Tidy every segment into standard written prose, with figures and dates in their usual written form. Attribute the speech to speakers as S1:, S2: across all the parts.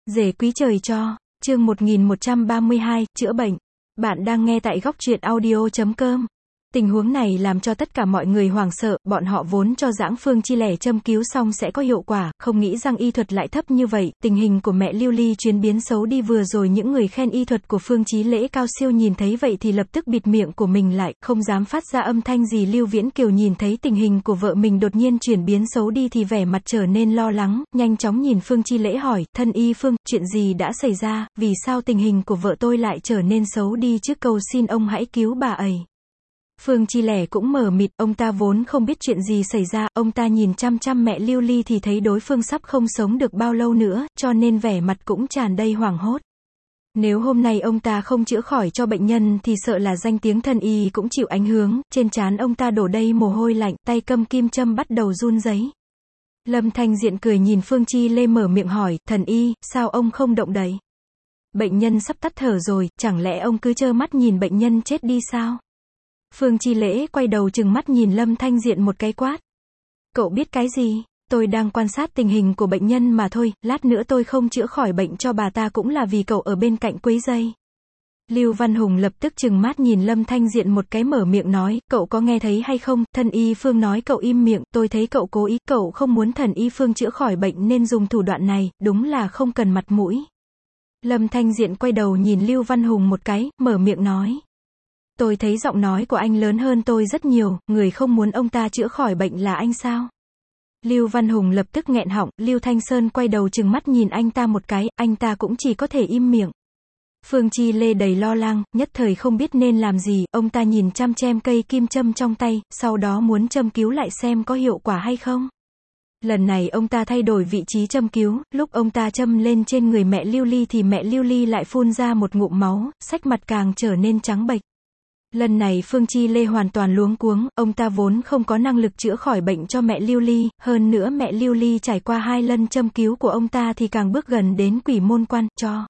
S1: Rể quý trời cho, chương 1132, chữa bệnh. Bạn đang nghe tại góc truyện audio.com. Tình huống này làm cho tất cả mọi người hoảng sợ, bọn họ vốn cho rằng Phương Chi Lẻ châm cứu xong sẽ có hiệu quả, không nghĩ rằng y thuật lại thấp như vậy, tình hình của mẹ Lưu Ly chuyển biến xấu đi. Vừa rồi những người khen y thuật của Phương Chí Lễ cao siêu nhìn thấy vậy thì lập tức bịt miệng của mình lại, không dám phát ra âm thanh gì. Lưu Viễn Kiều nhìn thấy tình hình của vợ mình đột nhiên chuyển biến xấu đi thì vẻ mặt trở nên lo lắng, nhanh chóng nhìn Phương Chi Lễ hỏi, thân y Phương, chuyện gì đã xảy ra, vì sao tình hình của vợ tôi lại trở nên xấu đi chứ, cầu xin ông hãy cứu bà ấy. Phương Chi Lẻ cũng mờ mịt, ông ta vốn không biết chuyện gì xảy ra, ông ta nhìn chăm chăm mẹ Lưu Ly thì thấy đối phương sắp không sống được bao lâu nữa, cho nên vẻ mặt cũng tràn đầy hoảng hốt. Nếu hôm nay ông ta không chữa khỏi cho bệnh nhân thì sợ là danh tiếng thân y cũng chịu ảnh hưởng, trên trán ông ta đổ đầy mồ hôi lạnh, tay cầm kim châm bắt đầu run rẩy. Lâm Thanh Diện cười nhìn Phương Chi Lê mở miệng hỏi, thần y, sao ông không động đậy? Bệnh nhân sắp tắt thở rồi, chẳng lẽ ông cứ trơ mắt nhìn bệnh nhân chết đi sao? Phương Chi Lễ quay đầu trừng mắt nhìn Lâm Thanh Diện một cái quát. Cậu biết cái gì? Tôi đang quan sát tình hình của bệnh nhân mà thôi, lát nữa tôi không chữa khỏi bệnh cho bà ta cũng là vì cậu ở bên cạnh quấy rầy. Lưu Văn Hùng lập tức trừng mắt nhìn Lâm Thanh Diện một cái mở miệng nói, cậu có nghe thấy hay không, thần y Phương nói cậu im miệng, tôi thấy cậu cố ý, cậu không muốn thần y Phương chữa khỏi bệnh nên dùng thủ đoạn này, đúng là không cần mặt mũi. Lâm Thanh Diện quay đầu nhìn Lưu Văn Hùng một cái, mở miệng nói. Tôi thấy giọng nói của anh lớn hơn tôi rất nhiều, người không muốn ông ta chữa khỏi bệnh là anh sao? Lưu Văn Hùng lập tức nghẹn họng, Lưu Thanh Sơn quay đầu trừng mắt nhìn anh ta một cái, anh ta cũng chỉ có thể im miệng. Phương Chi Lê đầy lo lắng, nhất thời không biết nên làm gì, ông ta nhìn chăm chăm cây kim châm trong tay, sau đó muốn châm cứu lại xem có hiệu quả hay không. Lần này ông ta thay đổi vị trí châm cứu, lúc ông ta châm lên trên người mẹ Lưu Ly thì mẹ Lưu Ly lại phun ra một ngụm máu, sắc mặt càng trở nên trắng bệch. Lần này Phương Chi Lê hoàn toàn luống cuống, ông ta vốn không có năng lực chữa khỏi bệnh cho mẹ Lưu Ly, hơn nữa mẹ Lưu Ly trải qua 2 lần châm cứu của ông ta thì càng bước gần đến quỷ môn quan, cho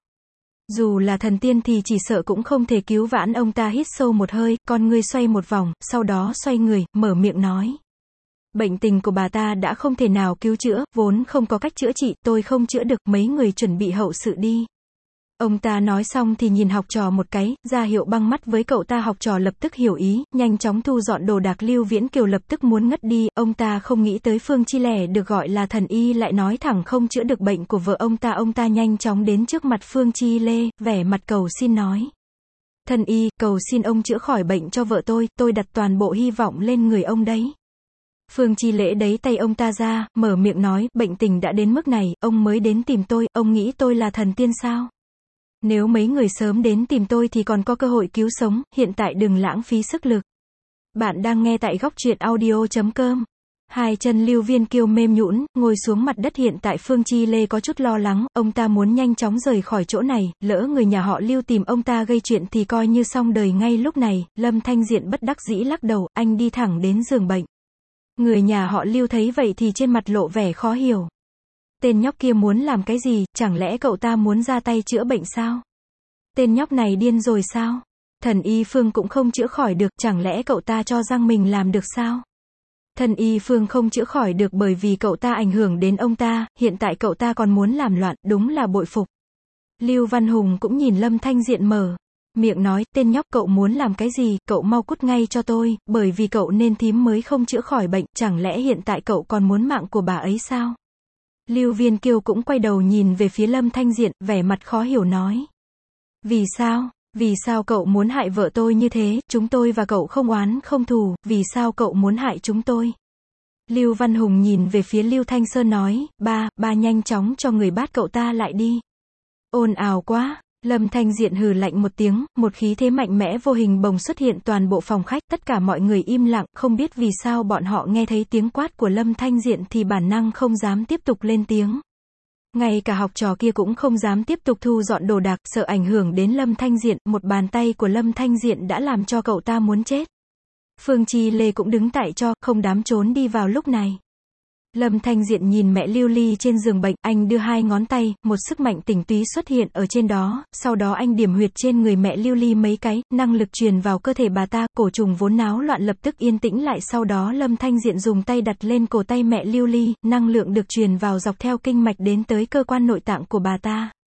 S1: dù là thần tiên thì chỉ sợ cũng không thể cứu vãn. Ông ta hít sâu một hơi, con ngươi xoay một vòng, sau đó xoay người, mở miệng nói. Bệnh tình của bà ta đã không thể nào cứu chữa, vốn không có cách chữa trị, tôi không chữa được, mấy người chuẩn bị hậu sự đi. Ông ta nói xong thì nhìn học trò một cái, ra hiệu băng mắt với cậu ta. Học trò lập tức hiểu ý, nhanh chóng thu dọn đồ đạc. Lưu Viễn Kiều lập tức muốn ngất đi, ông ta không nghĩ tới Phương Chi Lẻ được gọi là thần y lại nói thẳng không chữa được bệnh của vợ ông ta. Ông ta nhanh chóng đến trước mặt Phương Chi Lê, vẻ mặt cầu xin nói. Thần y, cầu xin ông chữa khỏi bệnh cho vợ tôi đặt toàn bộ hy vọng lên người ông đấy. Phương Chi Lễ đẩy tay ông ta ra, mở miệng nói, bệnh tình đã đến mức này, ông mới đến tìm tôi, ông nghĩ tôi là thần tiên sao? Nếu mấy người sớm đến tìm tôi thì còn có cơ hội cứu sống, hiện tại đừng lãng phí sức lực. Bạn đang nghe tại góc truyện audio.com. Hai chân Lưu Viên Kiều mềm nhũn, ngồi xuống mặt đất. Hiện tại Phương Chi Lê có chút lo lắng, ông ta muốn nhanh chóng rời khỏi chỗ này, lỡ người nhà họ Lưu tìm ông ta gây chuyện thì coi như xong đời. Ngay lúc này, Lâm Thanh Diện bất đắc dĩ lắc đầu, anh đi thẳng đến giường bệnh. Người nhà họ Lưu thấy vậy thì trên mặt lộ vẻ khó hiểu. Tên nhóc kia muốn làm cái gì, chẳng lẽ cậu ta muốn ra tay chữa bệnh sao? Tên nhóc này điên rồi sao? Thần y Phương cũng không chữa khỏi được, chẳng lẽ cậu ta cho rằng mình làm được sao? Thần y Phương không chữa khỏi được bởi vì cậu ta ảnh hưởng đến ông ta, hiện tại cậu ta còn muốn làm loạn, đúng là bội phục. Lưu Văn Hùng cũng nhìn Lâm Thanh Diện mở miệng nói, tên nhóc cậu muốn làm cái gì, cậu mau cút ngay cho tôi, bởi vì cậu nên thím mới không chữa khỏi bệnh, chẳng lẽ hiện tại cậu còn muốn mạng của bà ấy sao? Lưu Viên Kiều cũng quay đầu nhìn về phía Lâm Thanh Diện, vẻ mặt khó hiểu nói. Vì sao cậu muốn hại vợ tôi như thế, chúng tôi và cậu không oán không thù, vì sao cậu muốn hại chúng tôi? Lưu Văn Hùng nhìn về phía Lưu Thanh Sơn nói, ba nhanh chóng cho người bắt cậu ta lại đi. Ồn ào quá. Lâm Thanh Diện hừ lạnh một tiếng, một khí thế mạnh mẽ vô hình bồng xuất hiện toàn bộ phòng khách, tất cả mọi người im lặng, không biết vì sao bọn họ nghe thấy tiếng quát của Lâm Thanh Diện thì bản năng không dám tiếp tục lên tiếng. Ngay cả học trò kia cũng không dám tiếp tục thu dọn đồ đạc, sợ ảnh hưởng đến Lâm Thanh Diện, một bàn tay của Lâm Thanh Diện đã làm cho cậu ta muốn chết. Phương Chi Lê cũng đứng tại cho, không dám trốn đi vào lúc này. Lâm Thanh Diện nhìn mẹ Lưu Ly trên giường bệnh, anh đưa 2 ngón tay, một sức mạnh tinh túy xuất hiện ở trên đó, sau đó anh điểm huyệt trên người mẹ Lưu Ly mấy cái, năng lực truyền vào cơ thể bà ta, cổ trùng vốn náo loạn lập tức yên tĩnh lại. Sau đó Lâm Thanh Diện dùng tay đặt lên cổ tay mẹ Lưu Ly, năng lượng được truyền vào dọc theo kinh mạch đến tới cơ quan nội tạng của bà ta.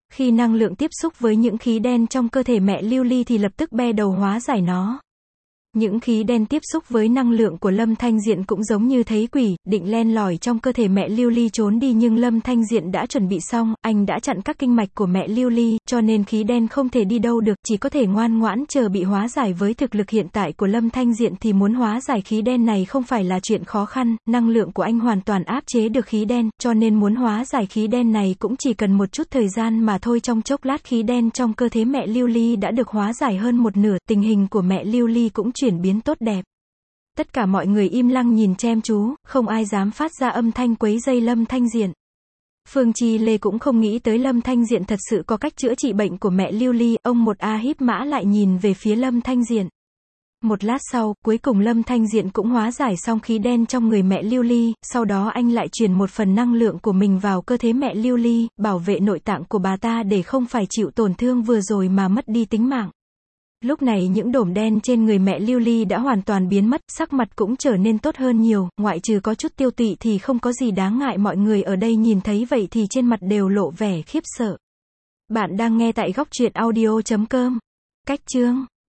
S1: Khi năng lượng tiếp xúc với những khí đen trong cơ thể mẹ Lưu Ly thì lập tức be đầu hóa giải nó. Những khí đen tiếp xúc với năng lượng của Lâm Thanh Diện cũng giống như thấy quỷ, định len lỏi trong cơ thể mẹ Lưu Ly trốn đi nhưng Lâm Thanh Diện đã chuẩn bị xong, anh đã chặn các kinh mạch của mẹ Lưu Ly, cho nên khí đen không thể đi đâu được, chỉ có thể ngoan ngoãn chờ bị hóa giải. Với thực lực hiện tại của Lâm Thanh Diện thì muốn hóa giải khí đen này không phải là chuyện khó khăn, năng lượng của anh hoàn toàn áp chế được khí đen, cho nên muốn hóa giải khí đen này cũng chỉ cần một chút thời gian mà thôi. Trong chốc lát khí đen trong cơ thể mẹ Lưu Ly đã được hóa giải hơn một nửa, tình hình của mẹ Lưu Ly cũng chuyển biến tốt đẹp. Tất cả mọi người im lặng nhìn chăm chú, không ai dám phát ra âm thanh quấy rầy Lâm Thanh Diện. Phương Chi Lê cũng không nghĩ tới Lâm Thanh Diện thật sự có cách chữa trị bệnh của mẹ Lưu Ly, ông một a híp mã lại nhìn về phía Lâm Thanh Diện. Một lát sau, cuối cùng Lâm Thanh Diện cũng hóa giải xong khí đen trong người mẹ Lưu Ly, sau đó anh lại truyền một phần năng lượng của mình vào cơ thể mẹ Lưu Ly, bảo vệ nội tạng của bà ta để không phải chịu tổn thương vừa rồi mà mất đi tính mạng. Lúc này những đốm đen trên người mẹ Lưu Ly đã hoàn toàn biến mất, sắc mặt cũng trở nên tốt hơn nhiều, ngoại trừ có chút tiêu tụy thì không có gì đáng ngại. Mọi người ở đây nhìn thấy vậy thì trên mặt đều lộ vẻ khiếp sợ. Bạn đang nghe tại góc truyện audio.com. Cách chương